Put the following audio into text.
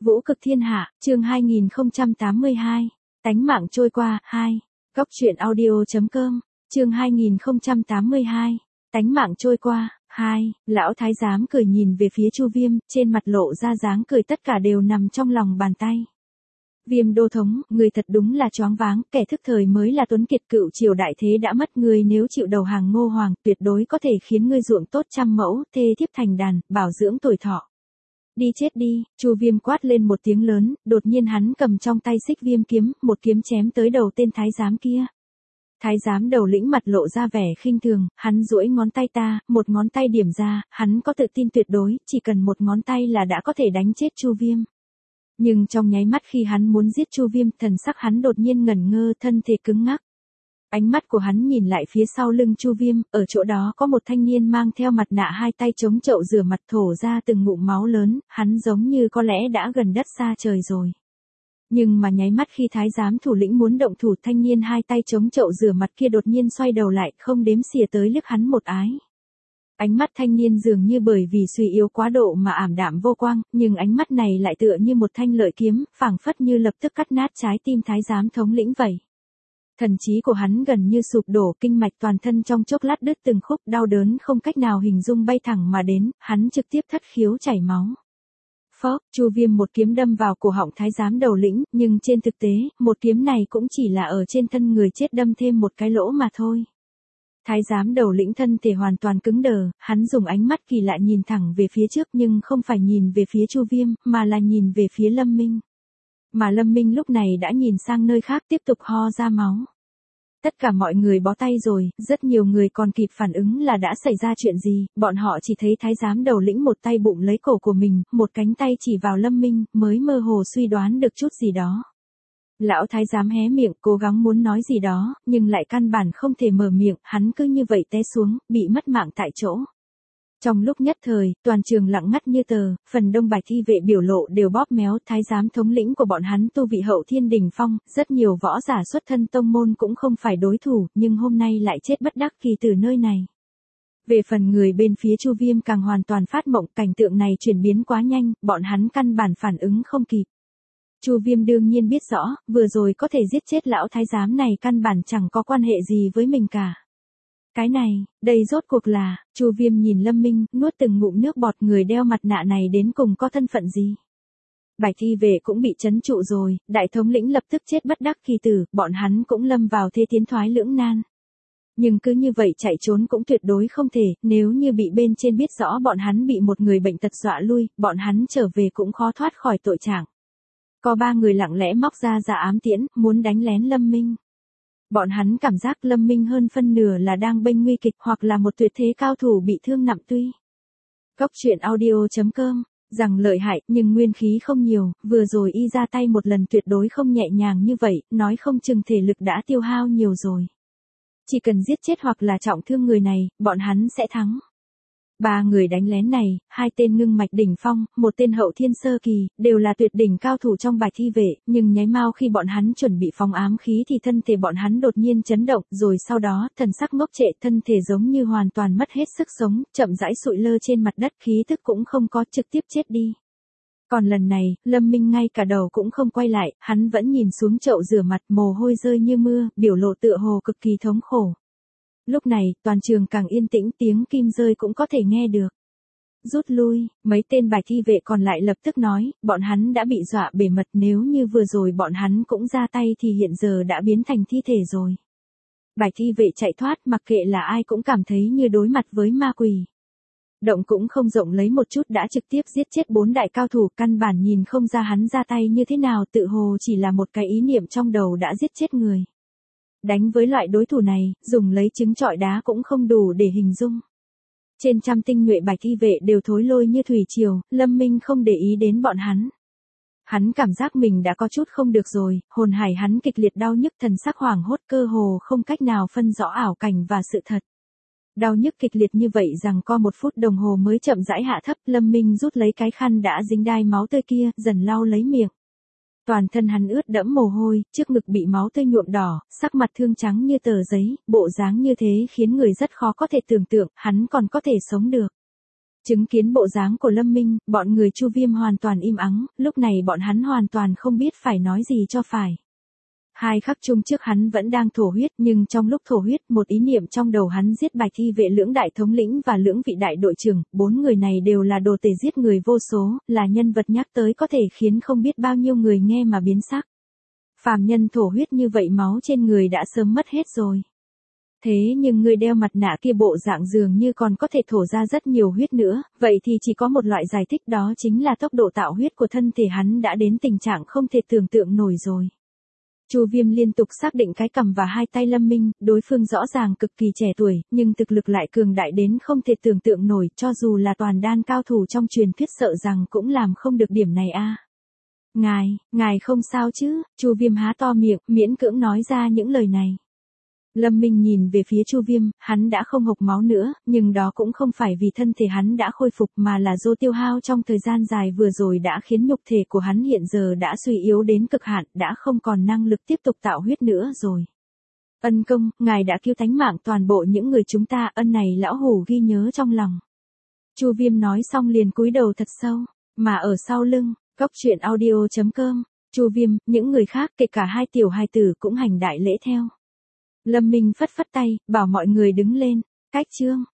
Vũ cực thiên hạ, chương 2082. Tánh mạng trôi qua, 2. Góc truyện audio.com, chương 2082. Tánh mạng trôi qua, 2. Lão thái giám cười nhìn về phía Chu Viêm, trên mặt lộ ra dáng cười tất cả đều nằm trong lòng bàn tay. Viêm đô thống, người thật đúng là choáng váng, kẻ thức thời mới là tuấn kiệt, cựu triều đại thế đã mất, người nếu chịu đầu hàng Ngô Hoàng, tuyệt đối có thể khiến ngươi ruộng tốt trăm mẫu, thê thiếp thành đàn, bảo dưỡng tuổi thọ. Đi chết đi, Chu Viêm quát lên một tiếng lớn, đột nhiên hắn cầm trong tay xích viêm kiếm, một kiếm chém tới đầu tên thái giám kia. Thái giám đầu lĩnh mặt lộ ra vẻ khinh thường, hắn duỗi ngón tay ta, một ngón tay điểm ra, hắn có tự tin tuyệt đối, chỉ cần một ngón tay là đã có thể đánh chết Chu Viêm. Nhưng trong nháy mắt khi hắn muốn giết Chu Viêm, thần sắc hắn đột nhiên ngẩn ngơ, thân thể cứng ngắc. Ánh mắt của hắn nhìn lại phía sau lưng Chu Viêm, ở chỗ đó có một thanh niên mang theo mặt nạ, hai tay chống chậu rửa mặt thổ ra từng ngụm máu lớn, hắn giống như có lẽ đã gần đất xa trời rồi. Nhưng mà nháy mắt khi thái giám thủ lĩnh muốn động thủ, thanh niên hai tay chống chậu rửa mặt kia đột nhiên xoay đầu lại, không đếm xỉa tới liếc hắn một ái. Ánh mắt thanh niên dường như bởi vì suy yếu quá độ mà ảm đạm vô quang, nhưng ánh mắt này lại tựa như một thanh lợi kiếm, phảng phất như lập tức cắt nát trái tim thái giám thống lĩnh vậy. Thần trí của hắn gần như sụp đổ, kinh mạch toàn thân trong chốc lát đứt từng khúc, đau đớn không cách nào hình dung bay thẳng mà đến, hắn trực tiếp thất khiếu chảy máu. Phốc, Chu Viêm một kiếm đâm vào cổ họng thái giám đầu lĩnh, nhưng trên thực tế, một kiếm này cũng chỉ là ở trên thân người chết đâm thêm một cái lỗ mà thôi. Thái giám đầu lĩnh thân thể hoàn toàn cứng đờ, hắn dùng ánh mắt kỳ lạ nhìn thẳng về phía trước nhưng không phải nhìn về phía Chu Viêm, mà là nhìn về phía Lâm Minh. Mà Lâm Minh lúc này đã nhìn sang nơi khác, tiếp tục ho ra máu. Tất cả mọi người bó tay rồi, rất nhiều người còn kịp phản ứng là đã xảy ra chuyện gì, bọn họ chỉ thấy thái giám đầu lĩnh một tay bụng lấy cổ của mình, một cánh tay chỉ vào Lâm Minh, mới mơ hồ suy đoán được chút gì đó. Lão thái giám hé miệng, cố gắng muốn nói gì đó, nhưng lại căn bản không thể mở miệng, hắn cứ như vậy té xuống, bị mất mạng tại chỗ. Trong lúc nhất thời, toàn trường lặng ngắt như tờ, phần đông bạch thi vệ biểu lộ đều bóp méo, thái giám thống lĩnh của bọn hắn tu vị hậu thiên đỉnh phong, rất nhiều võ giả xuất thân tông môn cũng không phải đối thủ, nhưng hôm nay lại chết bất đắc kỳ từ nơi này. Về phần người bên phía Chu Viêm càng hoàn toàn phát mộng, cảnh tượng này chuyển biến quá nhanh, bọn hắn căn bản phản ứng không kịp. Chu Viêm đương nhiên biết rõ, vừa rồi có thể giết chết lão thái giám này căn bản chẳng có quan hệ gì với mình cả. Cái này, đây rốt cuộc là, Chu Viêm nhìn Lâm Minh, nuốt từng ngụm nước bọt, người đeo mặt nạ này đến cùng có thân phận gì. Bạch thi vệ cũng bị trấn trụ rồi, đại thống lĩnh lập tức chết bất đắc kỳ tử, bọn hắn cũng lâm vào thế tiến thoái lưỡng nan. Nhưng cứ như vậy chạy trốn cũng tuyệt đối không thể, nếu như bị bên trên biết rõ bọn hắn bị một người bệnh tật dọa lui, bọn hắn trở về cũng khó thoát khỏi tội trạng. Có 3 người lặng lẽ móc ra ám tiễn, muốn đánh lén Lâm Minh. Bọn hắn cảm giác Lâm Minh hơn phân nửa là đang bênh nguy kịch hoặc là một tuyệt thế cao thủ bị thương nặng tuy. Góc truyện audio.com, rằng lợi hại nhưng nguyên khí không nhiều, vừa rồi y ra tay một lần tuyệt đối không nhẹ nhàng như vậy, nói không chừng thể lực đã tiêu hao nhiều rồi. Chỉ cần giết chết hoặc là trọng thương người này, bọn hắn sẽ thắng. 3 người đánh lén này, 2 tên ngưng mạch đỉnh phong, 1 tên hậu thiên sơ kỳ, đều là tuyệt đỉnh cao thủ trong bạch thi vệ, nhưng nháy mau khi bọn hắn chuẩn bị phóng ám khí thì thân thể bọn hắn đột nhiên chấn động, rồi sau đó, thần sắc ngốc trệ, thân thể giống như hoàn toàn mất hết sức sống, chậm rãi sụi lơ trên mặt đất, khí thức cũng không có, trực tiếp chết đi. Còn lần này, Lâm Minh ngay cả đầu cũng không quay lại, hắn vẫn nhìn xuống chậu rửa mặt, mồ hôi rơi như mưa, biểu lộ tựa hồ cực kỳ thống khổ. Lúc này, toàn trường càng yên tĩnh, tiếng kim rơi cũng có thể nghe được. Rút lui, mấy tên bạch thi vệ còn lại lập tức nói, bọn hắn đã bị dọa bể mật, nếu như vừa rồi bọn hắn cũng ra tay thì hiện giờ đã biến thành thi thể rồi. Bạch thi vệ chạy thoát, mặc kệ là ai cũng cảm thấy như đối mặt với ma quỷ. Động cũng không rộng lấy một chút đã trực tiếp giết chết 4 đại cao thủ, căn bản nhìn không ra hắn ra tay như thế nào, tự hồ chỉ là một cái ý niệm trong đầu đã giết chết người. Đánh với loại đối thủ này, dùng lấy trứng trọi đá cũng không đủ để hình dung. Trên trăm tinh nhuệ bạch thi vệ đều thối lôi như thủy triều, Lâm Minh không để ý đến bọn hắn. Hắn cảm giác mình đã có chút không được rồi, hồn hải hắn kịch liệt đau nhức, thần sắc hoảng hốt, cơ hồ không cách nào phân rõ ảo cảnh và sự thật. Đau nhức kịch liệt như vậy rằng co 1 phút đồng hồ mới chậm rãi hạ thấp, Lâm Minh rút lấy cái khăn đã dính đai máu tươi kia, dần lau lấy miệng. Toàn thân hắn ướt đẫm mồ hôi, trước ngực bị máu tươi nhuộm đỏ, sắc mặt thương trắng như tờ giấy, bộ dáng như thế khiến người rất khó có thể tưởng tượng, hắn còn có thể sống được. Chứng kiến bộ dáng của Lâm Minh, bọn người Chu Viêm hoàn toàn im ắng, lúc này bọn hắn hoàn toàn không biết phải nói gì cho phải. Hai khắc chung trước hắn vẫn đang thổ huyết, nhưng trong lúc thổ huyết, một ý niệm trong đầu hắn giết Bạch Thi vệ lưỡng đại thống lĩnh và lưỡng vị đại đội trưởng, 4 người này đều là đồ tể giết người vô số, là nhân vật nhắc tới có thể khiến không biết bao nhiêu người nghe mà biến sắc. Phàm nhân thổ huyết như vậy máu trên người đã sớm mất hết rồi. Thế nhưng người đeo mặt nạ kia bộ dạng dường như còn có thể thổ ra rất nhiều huyết nữa, vậy thì chỉ có một loại giải thích, đó chính là tốc độ tạo huyết của thân thể hắn đã đến tình trạng không thể tưởng tượng nổi rồi. Chu Viêm liên tục xác định cái cằm và hai tay Lâm Minh, đối phương rõ ràng cực kỳ trẻ tuổi, nhưng thực lực lại cường đại đến không thể tưởng tượng nổi, cho dù là toàn đan cao thủ trong truyền thuyết sợ rằng cũng làm không được điểm này a. Ngài không sao chứ? Chu Viêm há to miệng, miễn cưỡng nói ra những lời này. Lâm Minh nhìn về phía Chu Viêm, hắn đã không hộc máu nữa, nhưng đó cũng không phải vì thân thể hắn đã khôi phục mà là do tiêu hao trong thời gian dài vừa rồi đã khiến nhục thể của hắn hiện giờ đã suy yếu đến cực hạn, đã không còn năng lực tiếp tục tạo huyết nữa rồi. Ân công, ngài đã cứu tánh mạng toàn bộ những người chúng ta, ân này lão hủ ghi nhớ trong lòng. Chu Viêm nói xong liền cúi đầu thật sâu, mà ở sau lưng, coctruyện.audio.com, Chu Viêm, những người khác kể cả hai tiểu hài tử cũng hành đại lễ theo. Lâm Minh phất phất tay, bảo mọi người đứng lên, cách chương.